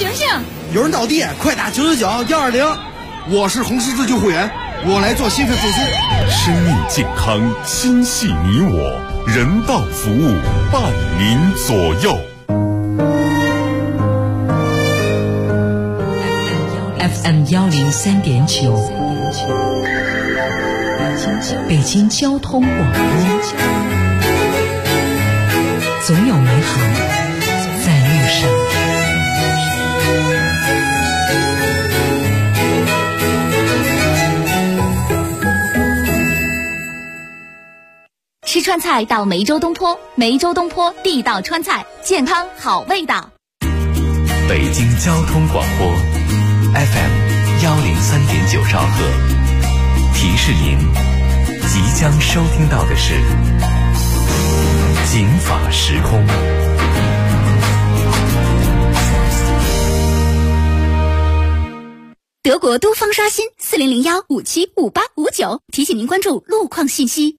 醒醒！ 有人倒地，快打999-120。 我是红十字救护员，我来做心肺复苏。 生命健康，心系你我，人道服务伴您左右。 FM 103.9，北京交通广播，总有美好在路上。 吃川菜到梅州东坡，梅州东坡地道川菜，健康好味道。 北京交通广播 FM 103.9兆赫，提示您即将收听到的是警法时空。 德国都方刷新4001575859，提醒您关注路况信息。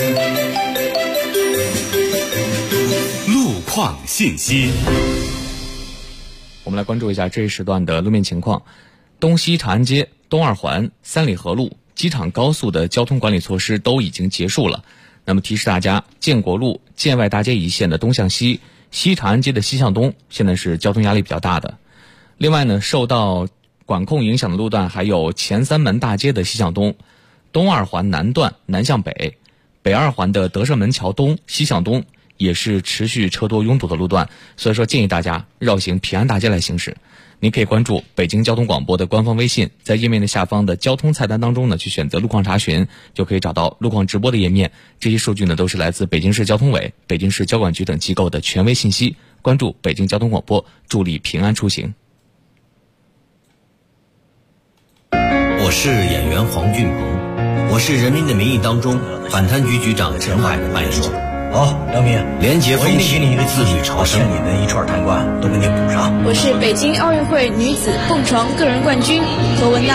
路况信息， 我们来关注一下这一时段的路面情况。东西长安街、东二环、三里河路、机场高速的交通管理措施都已经结束了。那么提示大家，建国路、建外大街一线的东向西、西长安街的西向东，现在是交通压力比较大的。另外呢，受到管控影响的路段还有前三门大街的西向东、东二环南段南向北、北二环的德胜门桥东西向东，也是持续车多拥堵的路段，所以说建议大家绕行平安大街来行驶。您可以关注北京交通广播的官方微信，在页面的下方的交通菜单当中呢，去选择路况查询，就可以找到路况直播的页面。这些数据呢，都是来自北京市交通委、北京市交管局等机构的权威信息。关注北京交通广播，助力平安出行。 我是演员黄俊鹏，我是《人民的名义》当中反贪局局长陈海的伴手。 好，梁明， 廉洁风气，自律朝生， 你的一串贪官都给你补上。 我是北京奥运会女子蹦床个人冠军何文娜。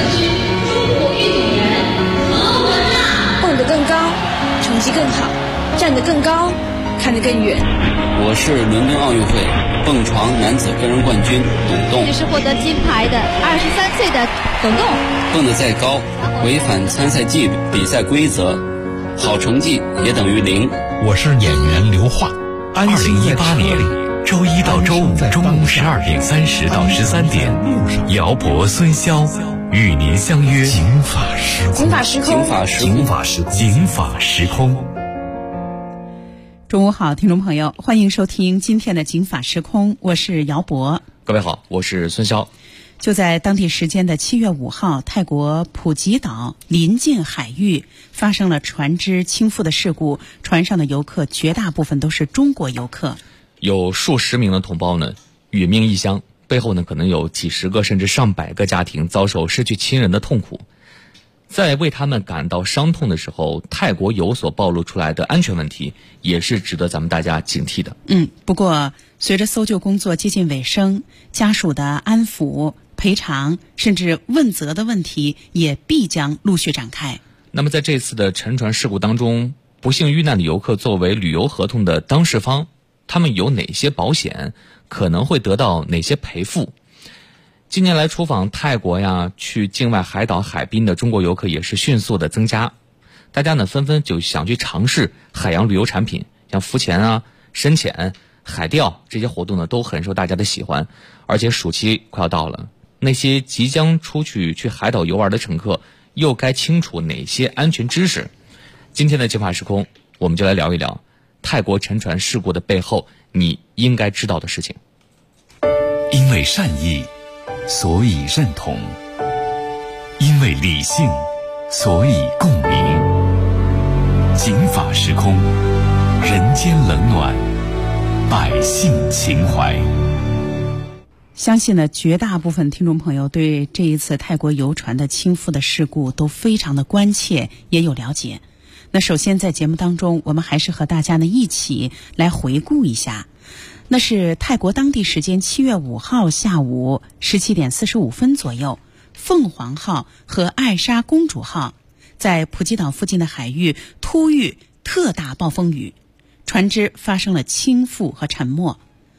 蹦得更高，成绩更好，站得更高，看得更远。 我是伦敦奥运会蹦床男子个人冠军董栋。 这是获得金牌的23岁的董栋。 蹦得再高，违反参赛纪律、比赛规则，好成绩也等于0。 我是演员刘桦。2018年周一到周五中午12点30到13点，姚博、孙潇与您相约警法时空。 警法时空， 警法时空，警法时空，警法时空。 中午好，听众朋友，欢迎收听今天的警法时空，我是姚博。 各位好，我是孙潇。 就在当地时间的7月5号，泰国普吉岛临近海域发生了船只倾覆的事故，船上的游客绝大部分都是中国游客， 有数十名的同胞呢殒命异乡，背后呢可能有几十个甚至上百个家庭遭受失去亲人的痛苦。在为他们感到伤痛的时候，泰国有所暴露出来的安全问题也是值得咱们大家警惕的。 不过随着搜救工作接近尾声，家属的安抚、赔偿甚至问责的问题也必将陆续展开。 那么在这次的沉船事故当中，不幸遇难的游客作为旅游合同的当事方，他们有哪些保险，可能会得到哪些赔付？近年来出访泰国呀，去境外海岛海滨的中国游客也是迅速的增加，大家呢纷纷就想去尝试海洋旅游产品，像浮潜啊、深潜、海钓这些活动呢都很受大家的喜欢。而且暑期快要到了，那些即将出去海岛游玩的乘客又该清楚哪些安全知识？今天的警法时空，我们就来聊一聊泰国沉船事故的背后你应该知道的事情。 因为善意，所以认同；因为理性，所以共鸣。警法时空，人间冷暖，百姓情怀。 相信呢，绝大部分听众朋友对这一次泰国游船的倾覆的事故都非常的关切，也有了解。那首先在节目当中，我们还是和大家呢一起来回顾一下。那是泰国当地时间7月5号下午17点45分左右，凤凰号和艾莎公主号在普吉岛附近的海域突遇特大暴风雨，船只发生了倾覆和沉没。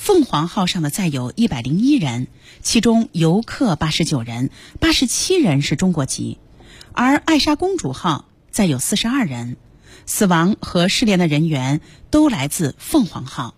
凤凰号上的载有101人，其中游客89人，87人是中国籍，而爱莎公主号载有42人，死亡和失联的人员都来自凤凰号。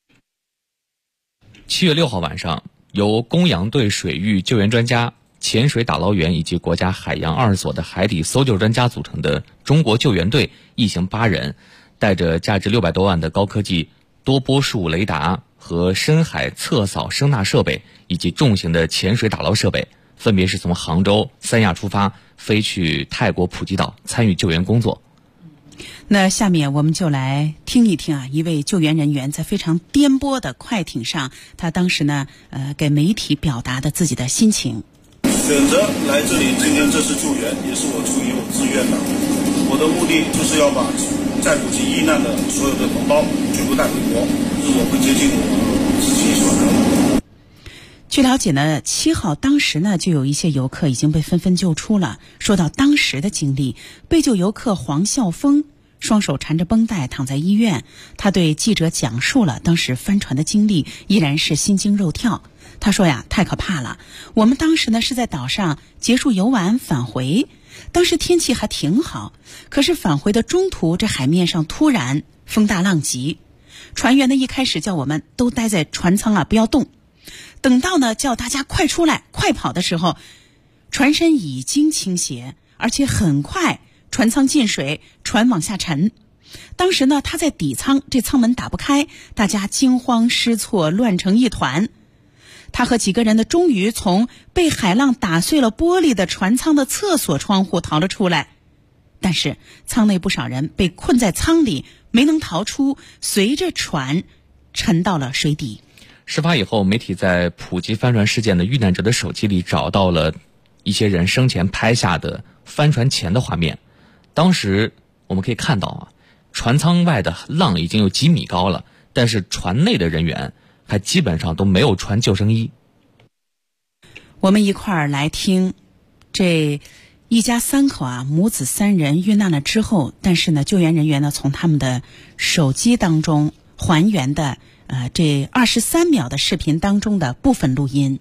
7月6号晚上，由公羊队水域救援专家、潜水打捞员以及国家海洋2所的海底搜救专家组成的中国救援队一行8人，带着价值600多万的高科技多波束雷达和深海测扫声纳设备以及重型的潜水打捞设备，分别是从杭州、三亚出发，飞去泰国普吉岛参与救援工作。 那下面我们就来听一听一位救援人员在非常颠簸的快艇上，他当时呢给媒体表达的自己的心情。 选择来这里今天这次救援，也是我出于我自愿的。我的目的就是要把在普吉遇难的所有的同胞全部带回国，这是我会接近我自己所能的。 据了解呢，7号当时呢就有一些游客已经被纷纷救出了。说到当时的经历，被救游客黄孝峰双手缠着绷带躺在医院，他对记者讲述了当时帆船的经历，依然是心惊肉跳。他说呀，太可怕了，我们当时呢是在岛上结束游玩返回，当时天气还挺好，可是返回的中途，这海面上突然风大浪急，船员呢一开始叫我们都待在船舱不要动，等到呢叫大家快出来快跑的时候，船身已经倾斜，而且很快船舱进水，船往下沉。当时呢他在底舱，这舱门打不开，大家惊慌失措，乱成一团。他和几个人呢终于从被海浪打碎了玻璃的船舱的厕所窗户逃了出来，但是舱内不少人被困在舱里，没能逃出，随着船沉到了水底。 事发以后，媒体在普吉帆船事件的遇难者的手机里找到了一些人生前拍下的帆船前的画面。当时我们可以看到船舱外的浪已经有几米高了，但是船内的人员还基本上都没有穿救生衣。 我们一块儿来听这一家3口母子3人遇难了之后，但是呢救援人员呢从他们的手机当中还原的这23秒的视频当中的部分录音。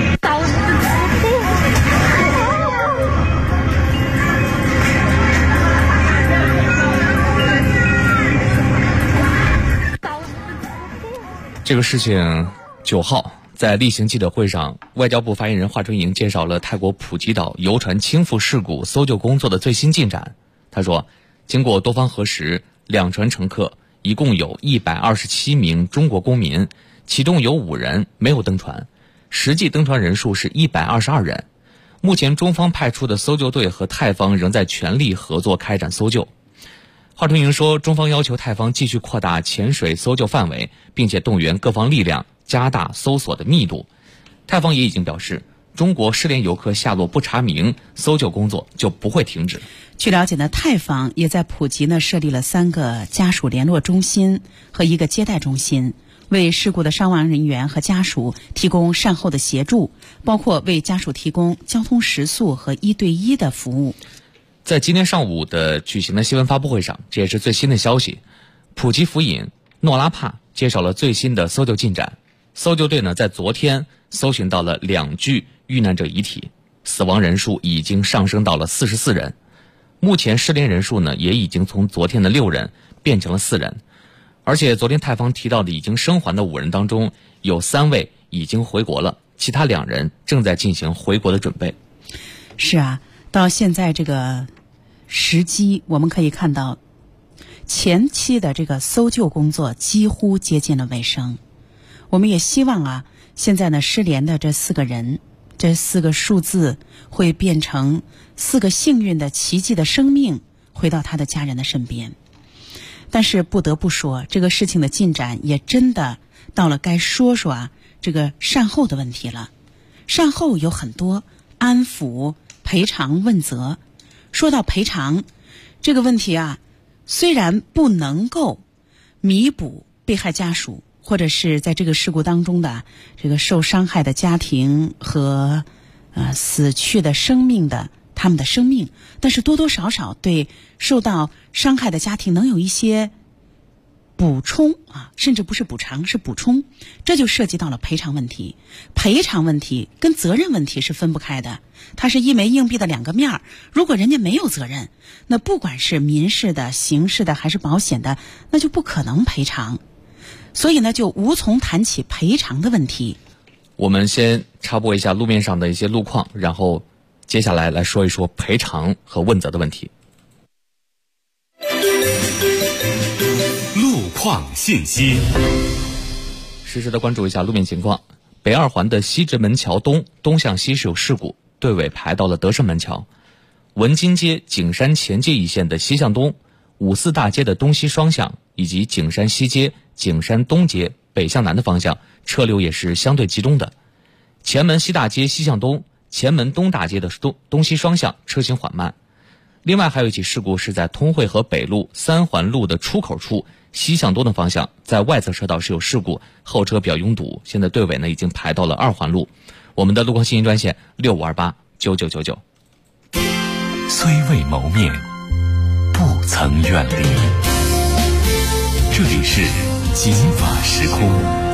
这个事情9号在例行记者会上，外交部发言人华春莹介绍了泰国普吉岛游船倾覆事故搜救工作的最新进展。他说，经过多方核实，2船乘客一共有127名中国公民，其中有5人没有登船，实际登船人数是122人。目前中方派出的搜救队和泰方仍在全力合作开展搜救。华春莹说，中方要求泰方继续扩大潜水搜救范围，并且动员各方力量加大搜索的密度。泰方也已经表示，中国失联游客下落不查明，搜救工作就不会停止。 据了解呢，泰方也在普吉呢设立了3个家属联络中心和1个接待中心，为事故的伤亡人员和家属提供善后的协助，包括为家属提供交通食宿和1对1的服务。 在今天上午的举行的新闻发布会上，这也是最新的消息，普吉福隐诺拉帕介绍了最新的搜救进展。搜救队呢在昨天搜寻到了2具遇难者遗体，死亡人数已经上升到了44人。目前失联人数呢也已经从昨天的6人变成了4人。而且昨天泰方提到的已经生还的5人当中，有3位已经回国了，其他2人正在进行回国的准备。 是到现在这个时机，我们可以看到前期的这个搜救工作几乎接近了尾声。我们也希望现在呢失联的这4个人，这4个数字会变成4个幸运的奇迹的生命，回到他的家人的身边。但是不得不说，这个事情的进展也真的到了该说说这个善后的问题了。善后有很多，安抚、赔偿、问责。说到赔偿这个问题虽然不能够弥补被害家属或者是在这个事故当中的这个受伤害的家庭和死去的生命的他们的生命，但是多多少少对受到伤害的家庭能有一些补充甚至不是补偿，是补充，这就涉及到了赔偿问题。赔偿问题跟责任问题是分不开的，它是一枚硬币的两个面。如果人家没有责任，那不管是民事的、刑事的还是保险的，那就不可能赔偿，所以呢就无从谈起赔偿的问题。 我们先插播一下路面上的一些路况，然后接下来来说一说赔偿和问责的问题。 路况信息， 实时的关注一下路面情况。北二环的西直门桥东向西是有事故，队尾排到了德胜门桥。文津街景山前街一线的西向东、五四大街的东西双向，以及景山西街、景山东街北向南的方向，车流也是相对集中的。前门西大街西向东、前门东大街的东西双向车行缓慢。另外还有一起事故是在通惠河北路三环路的出口处，西向东的方向，在外侧车道是有事故，后车比较拥堵，现在队尾呢已经排到了二环路。我们的路况信息专线65289999。 虽未谋面，不曾远离。这里是金法时空。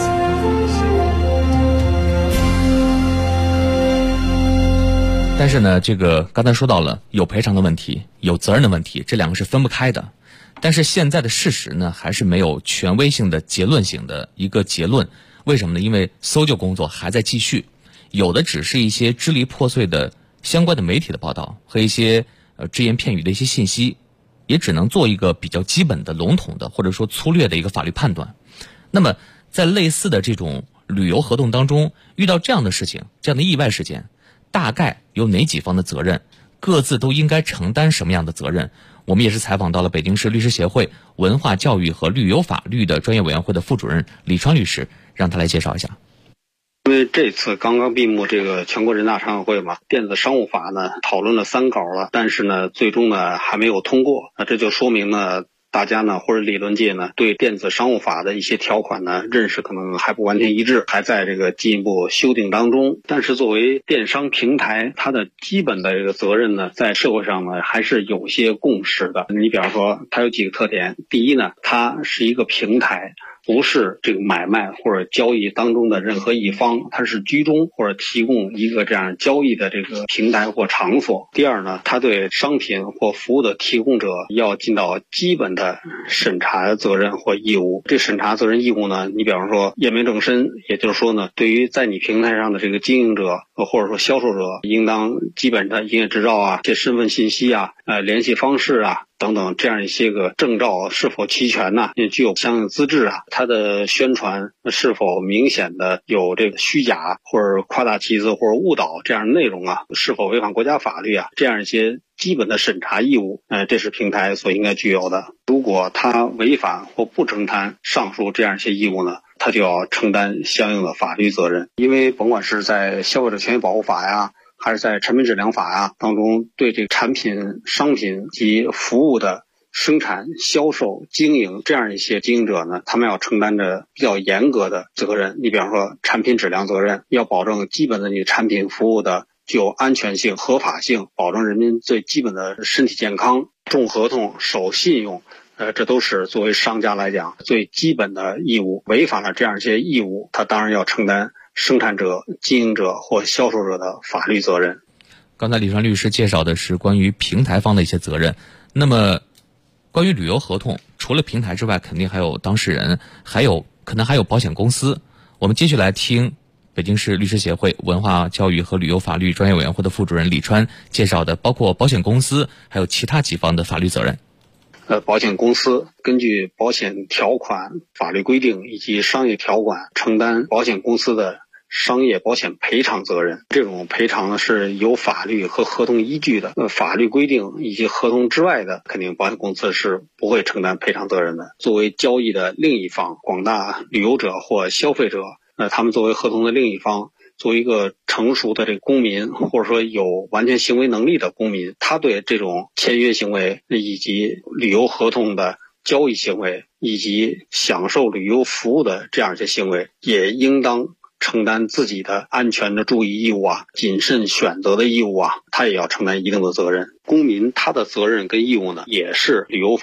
但是呢，这个刚才说到了有赔偿的问题，有责任的问题，这两个是分不开的。但是现在的事实呢，还是没有权威性的结论性的一个结论。为什么呢？因为搜救工作还在继续，有的只是一些支离破碎的相关的媒体的报道和一些只言片语的一些信息，也只能做一个比较基本的笼统的或者说粗略的一个法律判断。那么在类似的这种旅游合同当中，遇到这样的事情，这样的意外事件，大概有哪几方的责任，各自都应该承担什么样的责任？我们也是采访到了北京市律师协会文化教育和旅游法律的专业委员会的副主任李川律师，让他来介绍一下。 因为这次刚刚闭幕这个全国人大常委会嘛，电子商务法呢讨论了3稿了，但是呢最终呢还没有通过。那这就说明呢大家呢或者理论界呢对电子商务法的一些条款呢认识可能还不完全一致，还在这个进一步修订当中。但是作为电商平台，它的基本的这个责任呢在社会上呢还是有些共识的。你比方说它有几个特点，第一呢，它是一个平台，不是这个买卖或者交易当中的任何一方，它是居中或者提供一个这样交易的这个平台或场所。第二呢，它对商品或服务的提供者要尽到基本的审查责任或义务。这审查责任义务呢，你比方说验明正身，也就是说呢，对于在你平台上的这个经营者或者说销售者，应当基本的营业执照啊、这身份信息啊、联系方式啊等等，这样一些个证照是否齐全呢？也具有相应资质啊，它的宣传是否明显的有这个虚假或者夸大其词或者误导这样的内容啊，是否违反国家法律啊，这样一些基本的审查义务，这是平台所应该具有的。如果它违反或不承担上述这样一些义务呢，它就要承担相应的法律责任。因为甭管是在消费者权益保护法呀，还是在产品质量法呀当中，对这个产品、商品及服务的生产、销售、经营这样一些经营者呢，他们要承担着比较严格的责任。你比方说产品质量责任，要保证基本的你产品服务的具有安全性、合法性，保证人民最基本的身体健康。重合同、守信用，这都是作为商家来讲最基本的义务。违反了这样一些义务，他当然要承担生产者、经营者或销售者的法律责任。 刚才李川律师介绍的是关于平台方的一些责任，那么关于旅游合同，除了平台之外，肯定还有当事人，可能还有保险公司。我们继续来听北京市律师协会文化教育和旅游法律专业委员会的副主任李川介绍的，包括保险公司还有其他几方的法律责任。 保险公司根据保险条款、法律规定以及商业条款，承担保险公司的商业保险赔偿责任。这种赔偿呢是有法律和合同依据的，法律规定以及合同之外的，肯定保险公司是不会承担赔偿责任的。作为交易的另一方，广大旅游者或消费者，他们作为合同的另一方，作为一个成熟的这个公民，或者说有完全行为能力的公民，他对这种签约行为以及旅游合同的交易行为以及享受旅游服务的这样一些行为，也应当承担自己的安全的注意义务啊，谨慎选择的义务啊，他也要承担一定的责任。公民他的责任跟义务呢，也是旅游法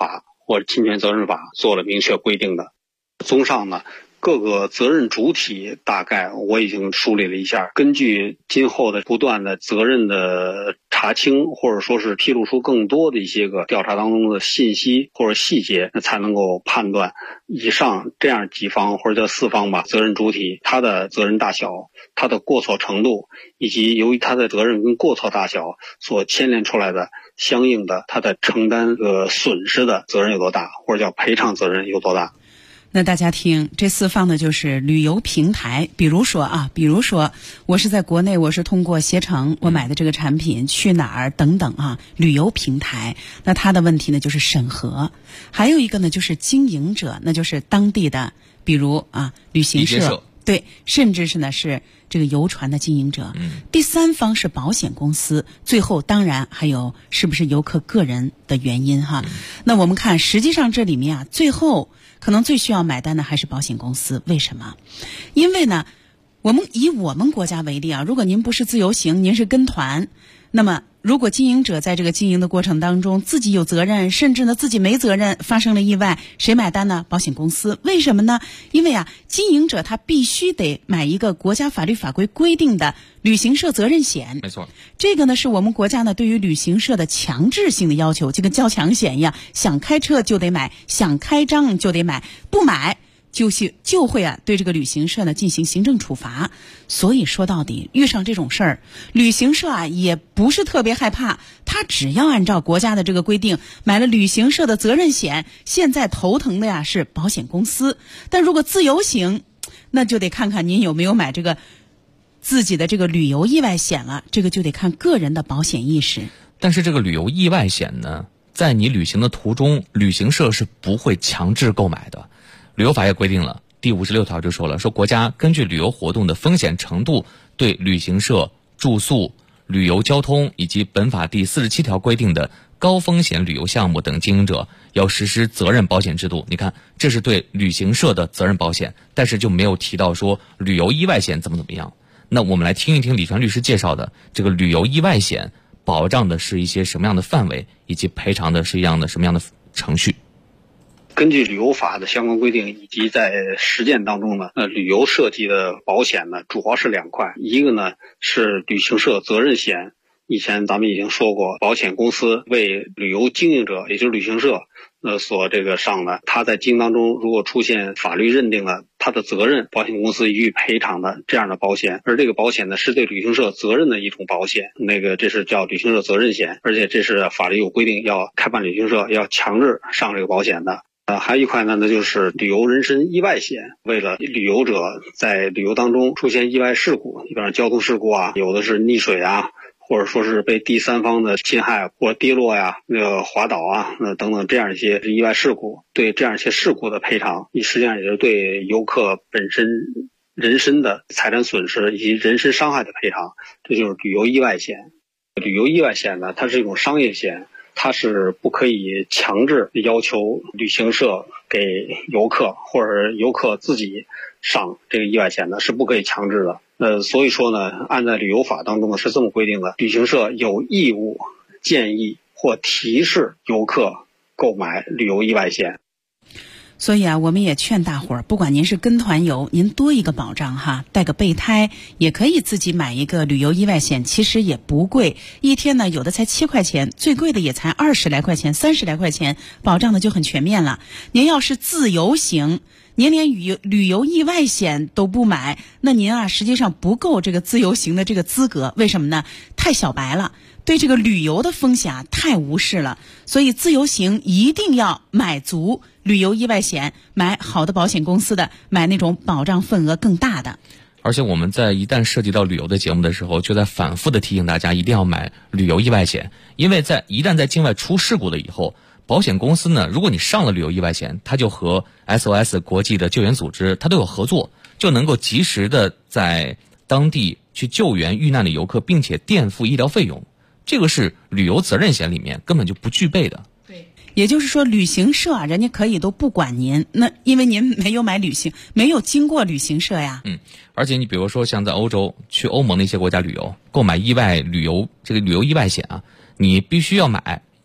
或者侵权责任法做了明确规定的。综上呢，各个责任主体大概我已经梳理了一下，根据今后的不断的责任的查清，或者说是披露出更多的一些个调查当中的信息或者细节，才能够判断以上这样几方或者叫4方吧，责任主体他的责任大小、他的过错程度，以及由于他的责任跟过错大小所牵连出来的相应的他的承担损失的责任有多大，或者叫赔偿责任有多大。 那大家听，这4方呢就是旅游平台，比如说我是在国内，我是通过携程我买的这个产品去哪儿等等啊，旅游平台，那它的问题呢就是审核。还有一个呢就是经营者，那就是当地的，比如旅行社，对，甚至是这个游船的经营者。第3方是保险公司，最后当然还有是不是游客个人的原因哈。那我们看，实际上这里面最后可能最需要买单的还是保险公司。为什么？因为呢，以我们国家为例如果您不是自由行，您是跟团，那么如果经营者在这个经营的过程当中自己有责任，甚至呢自己没责任，发生了意外，谁买单呢？保险公司。为什么呢？因为经营者他必须得买一个国家法律法规规定的旅行社责任险。 没错， 这个呢是我们国家呢对于旅行社的强制性的要求，就跟交强险一样，想开车就得买，想开张就得买，不买就会对这个旅行社呢进行行政处罚。所以说到底，遇上这种事儿，旅行社也不是特别害怕，他只要按照国家的这个规定买了旅行社的责任险，现在头疼的是保险公司。但如果自由行，那就得看看您有没有买这个自己的这个旅游意外险了，这个就得看个人的保险意识。 但是这个旅游意外险呢，在你旅行的途中，旅行社是不会强制购买的。旅游法也规定了，第56条就说了，说国家根据旅游活动的风险程度，对旅行社、住宿、旅游交通以及本法第47条规定的高风险旅游项目等经营者要实施责任保险制度。你看，这是对旅行社的责任保险，但是就没有提到说旅游意外险怎么样。那我们来听一听李传律师介绍的这个旅游意外险保障的是一些什么样的范围，以及赔偿的是什么样的程序。 根据旅游法的相关规定，以及在实践当中呢，旅游涉及的保险呢，主要是2块，一个呢是旅行社责任险。以前咱们已经说过，保险公司为旅游经营者，也就是旅行社，所上的，他在经营当中如果出现法律认定了他的责任，保险公司予以赔偿的这样的保险。而这个保险呢，是对旅行社责任的一种保险，这是叫旅行社责任险，而且这是法律有规定，要开办旅行社要强制上这个保险的。还有一块呢，那就是旅游人身意外险，为了旅游者在旅游当中出现意外事故，比方交通事故有的是溺水或者说是被第3方的侵害或跌落滑倒等等这样一些意外事故，对这样一些事故的赔偿，实际上也是对游客本身人身的财产损失以及人身伤害的赔偿，这就是旅游意外险。旅游意外险呢，它是一种商业险，它是不可以强制要求旅行社给游客或者游客自己上这个意外险的，是不可以强制的。所以说呢，按在旅游法当中呢是这么规定的，旅行社有义务建议或提示游客购买旅游意外险。 所以我们也劝大伙儿，不管您是跟团游，您多一个保障哈，带个备胎，也可以自己买一个旅游意外险，其实也不贵，一天呢有的才7块钱，最贵的也才20来块钱、30来块钱，保障的就很全面了。您要是自由行，您连旅游意外险都不买，那您实际上不够这个自由行的这个资格。为什么呢？太小白了，对这个旅游的风险太无视了。所以自由行一定要买足旅游意外险，买好的保险公司的，买那种保障份额更大的。 而且我们在一旦涉及到旅游的节目的时候，就在反复的提醒大家一定要买旅游意外险，因为一旦在境外出事故了以后，保险公司呢，如果你上了旅游意外险，它就和 SOS 国际的救援组织它都有合作，就能够及时的在当地去救援遇难的游客，并且垫付医疗费用。这个是旅游责任险里面根本就不具备的。 对，也就是说旅行社人家可以都不管您，那因为您没有没有经过旅行社呀。 而且你比如说像在欧洲去欧盟的一些国家旅游，购买旅游意外险你必须要买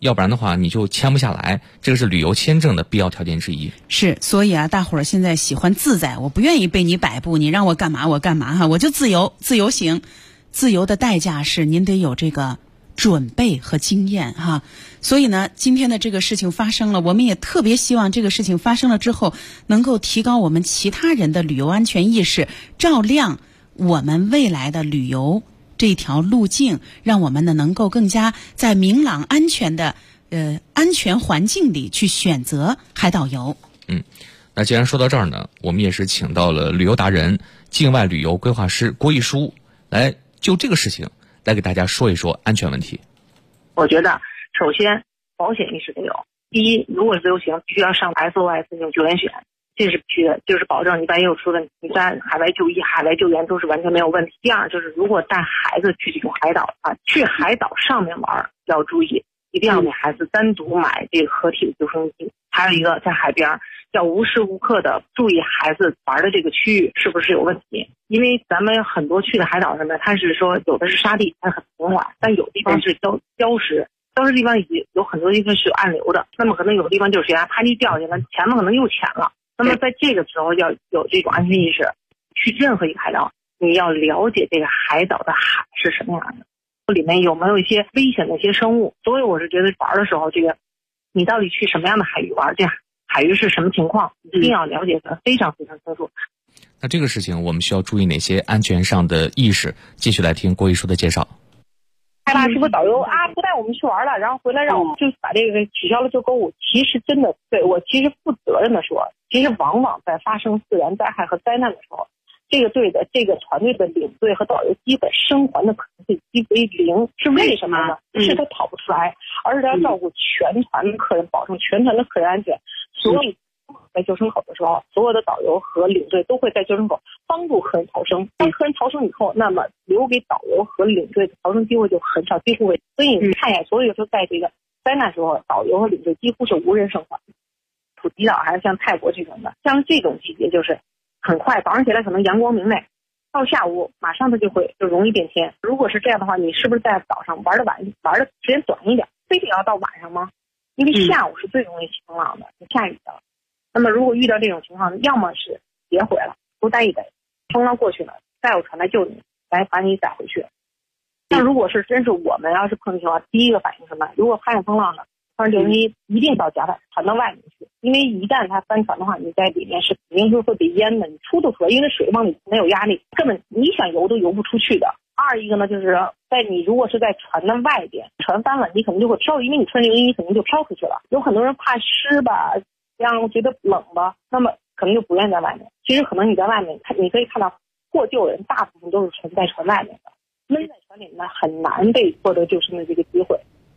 要不然的话你就签不下来，这个是旅游签证的必要条件之一。 是，所以啊，大伙儿现在喜欢自在，我不愿意被你摆布，你让我干嘛我干嘛哈，我就自由行。自由的代价是您得有这个准备和经验哈。所以呢，今天的这个事情发生了，我们也特别希望这个事情发生了之后能够提高我们其他人的旅游安全意识，照亮我们未来的旅游这条路径，让我们呢能够更加在明朗安全的安全环境里去选择海岛游。 那既然说到这儿呢，我们也是请到了旅游达人、境外旅游规划师郭毅书来就这个事情来给大家说一说安全问题。 我觉得首先保险意识得有。第一，如果是自由行必须要上 SOS 那种救援险，这是必须的，就是保证你万一有出了，你在海外就医、海外救援都是完全没有问题。第二，就是如果带孩子去这种海岛啊，去海岛上面玩要注意，一定要给孩子单独买这个合体的救生衣。还有一个，在海边要无时无刻的注意孩子玩的这个区域是不是有问题，因为咱们很多去的海岛上面，它是说有的是沙地，它很平缓，但有地方是礁石。礁石地方有很多地方是有暗流的，那么可能有的地方就是悬崖，啪地掉下来，前面可能又浅了。那么在这个时候要有这种安全意识，去任何一个海岛，你要了解这个海岛的海是什么样的，里面有没有一些危险的一些生物。所以我是觉得玩的时候，这个你到底去什么样的海域玩，这海域是什么情况，一定要了解的非常非常清楚。 那这个事情我们需要注意哪些安全上的意识？继续来听郭毅书的介绍。 害怕是不是导游啊不带我们去玩了，然后回来让我们就把这个取消了就购物。其实真的对我其实负责任的说，其实往往在发生自然灾害和灾难的时候，这个队的这个团队的领队和导游基本生还的可能性几乎为零。是为什么呢？是他跑不出来，而是他要照顾全团的客人，保证全团的客人安全。所以在救生口的时候，所有的导游和领队都会在救生口帮助客人逃生。当客人逃生以后，那么留给导游和领队的逃生机会就很少，几乎为。所以你看一下，所有说在这个灾难时候，导游和领队几乎是无人生还。普吉岛还是像泰国这种的，像这种季节就是很快，早上起来可能阳光明媚，到下午马上它就容易变天。如果是这样的话，你是不是在岛上玩的时间短一点？非得要到晚上吗？因为下午是最容易起风浪的，下雨的。那么如果遇到这种情况，要么是别回了，多待一待，风浪过去了，再有船来救你，来把你载回去。那如果是真是我们要是碰情况，第一个反应是什么？如果发现风浪了，穿救生衣一定到甲板传到外面去，因为一旦它翻船的话，你在里面是肯定是会被淹的，你出都出来，因为水往里没有压力，根本你想游都游不出去的。二一个呢，就是在你如果是在船的外边，船翻了，你可能就会飘，因为你穿救生衣肯定就飘出去了。有很多人怕湿吧，让觉得冷吧，那么可能就不愿意在外面。其实可能你在外面你可以看到获救人大部分都是在船外面的，闷在船里面很难被获得救生的这个机会。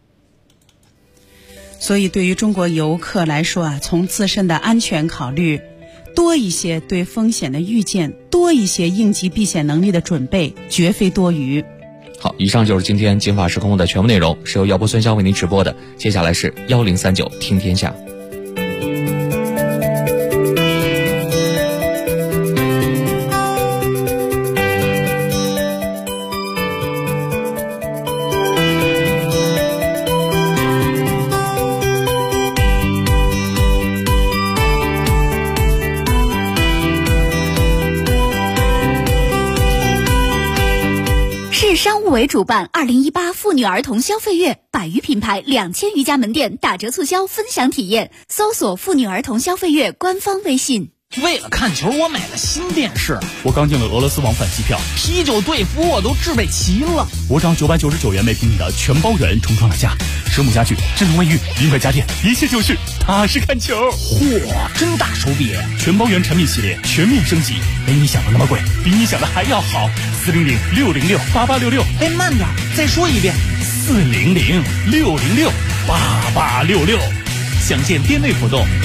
所以对于中国游客来说啊，从自身的安全考虑，多一些对风险的预见，多一些应急避险能力的准备，绝非多余。 好，以上就是今天警法时空的全部内容，是由姚波孙潇为您直播的。接下来是1039听天下。 商务委主办2018妇女儿童消费月，100余品牌2000余家门店打折促销分享体验，搜索妇女儿童消费月官方微信。 为了看球，我买了新电视， 我刚订了俄罗斯往返机票， 啤酒队服我都置备齐了， 我涨999元每平米的全包圆重创了价，生母家具、智能卫浴、另外家电，一切就是踏实看球。 嚯，真大手笔！ 全包圆产品系列全面升级，没你想的那么贵，比你想的还要好。400-606-8866， 哎，慢点，再说一遍 ，400-606-8866，详见店内活动。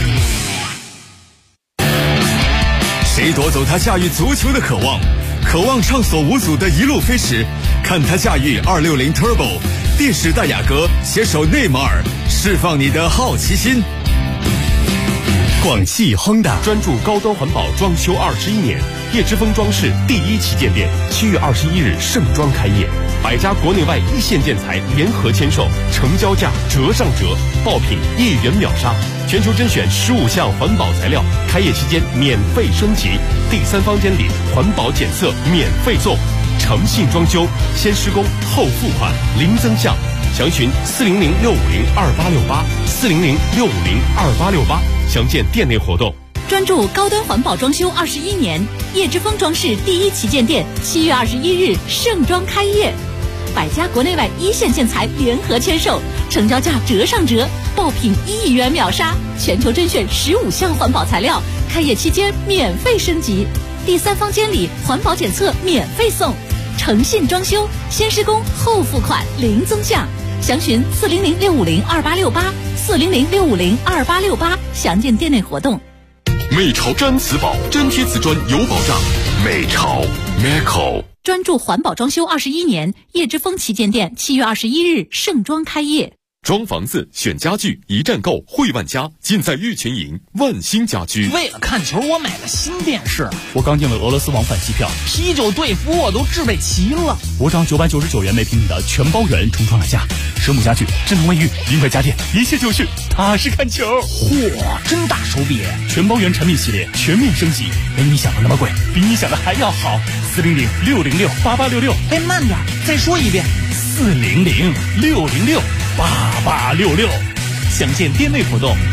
谁夺走他驾驭足球的渴望？渴望畅所无阻的一路飞驰，看他驾驭260 Turbo， 电时戴雅阁携手内马尔，释放你的好奇心。广汽 Honda 专注高端环保装修21年， 叶之峰装饰第1旗舰店7月21日盛装开业，100家国内外一线建材联合签售，成交价折上折，爆品1元秒杀，全球甄选15项环保材料，开业期间免费升级，第3方监理，环保检测免费送，诚信装修，先施工后付款，零增项。详询400-650-2868，400-650-2868，详见店内活动。 专注高端环保装修21年，叶之峰装饰第1旗舰店7月21日盛装开业，100家国内外一线建材联合签售，成交价折上折，爆品1元秒杀，全球甄选15项环保材料，开业期间免费升级，第3方监理，环保检测免费送，诚信装修，先施工后付款，零增项。详询400-650-2868，400-650-2868，详见店内活动。 美潮毡瓷宝，粘贴瓷砖有保障。美潮 Meco 专注环保装修21年，叶之峰旗舰店7月21日盛装开业。 装房子选家具，一站购汇万家，尽在玉泉营万兴家居。 为了看球，我买了新电视。 我刚订了俄罗斯往返机票， 啤酒、队服我都置备齐了。 我涨999元每平米的全包圆重创了家，蛇母家具、智能卫浴、银块家电，一切就绪，踏实看球。 嚯，真大手笔！ 全包圆产品系列全面升级，没你想的那么贵，比你想的还要好。400-606-8866。 哎，慢点，再说一遍。 400-606-8866，详见店内活动。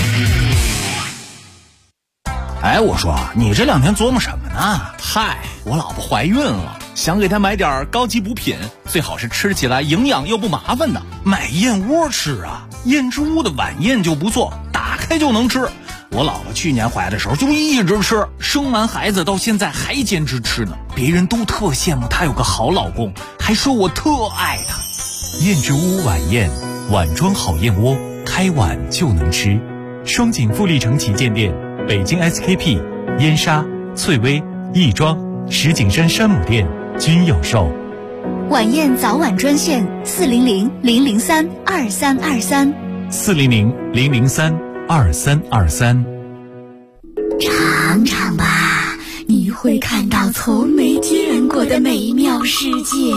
哎，我说你这2天琢磨什么呢？嗨，我老婆怀孕了，想给她买点高级补品，最好是吃起来营养又不麻烦的。买燕窝吃啊，燕之屋的晚宴就不错，打开就能吃。我老婆去年怀的时候就一直吃，生完孩子到现在还坚持吃呢。别人都特羡慕她有个好老公，还说我特爱她。 燕之屋晚宴，碗装好燕窝，开碗就能吃。双井富力城旗舰店，北京 SKP、燕莎、翠微、亦庄、石景山山姆店均有售。 晚宴早晚专线400-003-2323。 400-003-2323。 尝尝吧，你会看到从没见过的美妙世界。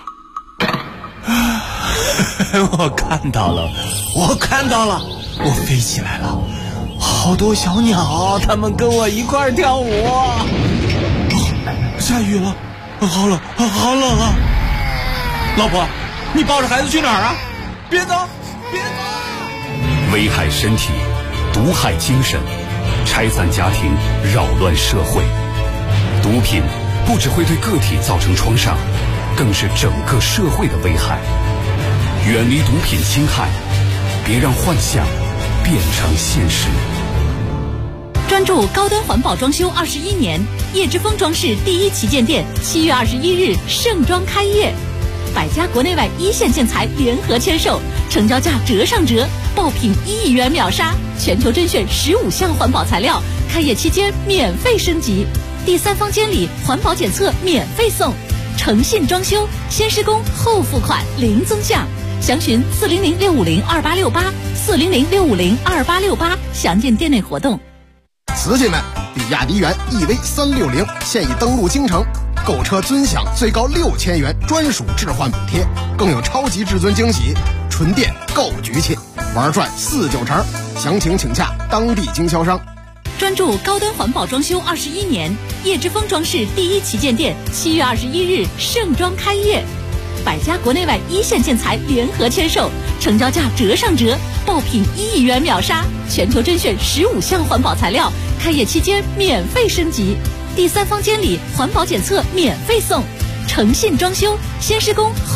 我看到了，我飞起来了，好多小鸟，它们跟我一块儿跳舞。下雨了，好冷啊！老婆，你抱着孩子去哪儿啊？别走！ 危害身体，毒害精神，拆散家庭，扰乱社会。毒品不只会对个体造成创伤，更是整个社会的危害。远离毒品侵害，别让幻想变成现实。 专注高端环保装修21年，叶之峰装饰第1旗舰店7月21日盛装开业，100家国内外一线建材联合签售，成交价折上折，爆品1元秒杀，全球甄选15项环保材料，开业期间免费升级，第3方监理，环保检测免费送，诚信装修，先施工后付款，零增项。详询400-650-2868，400-650-2868，详见店内活动。 瓷器们，比亚迪元 EV360现已登陆京城，购车尊享最高6000元专属置换补贴，更有超级至尊惊喜，纯电购局气，玩转49成，详情请洽当地经销商。 专注高端环保装修21年，叶之峰装饰第1旗舰店7月21日盛装开业，100家国内外一线建材联合签售，成交价折上折，爆品1元秒杀，全球甄选15项环保材料，开业期间免费升级，第3方监理，环保检测免费送，诚信装修，先施工后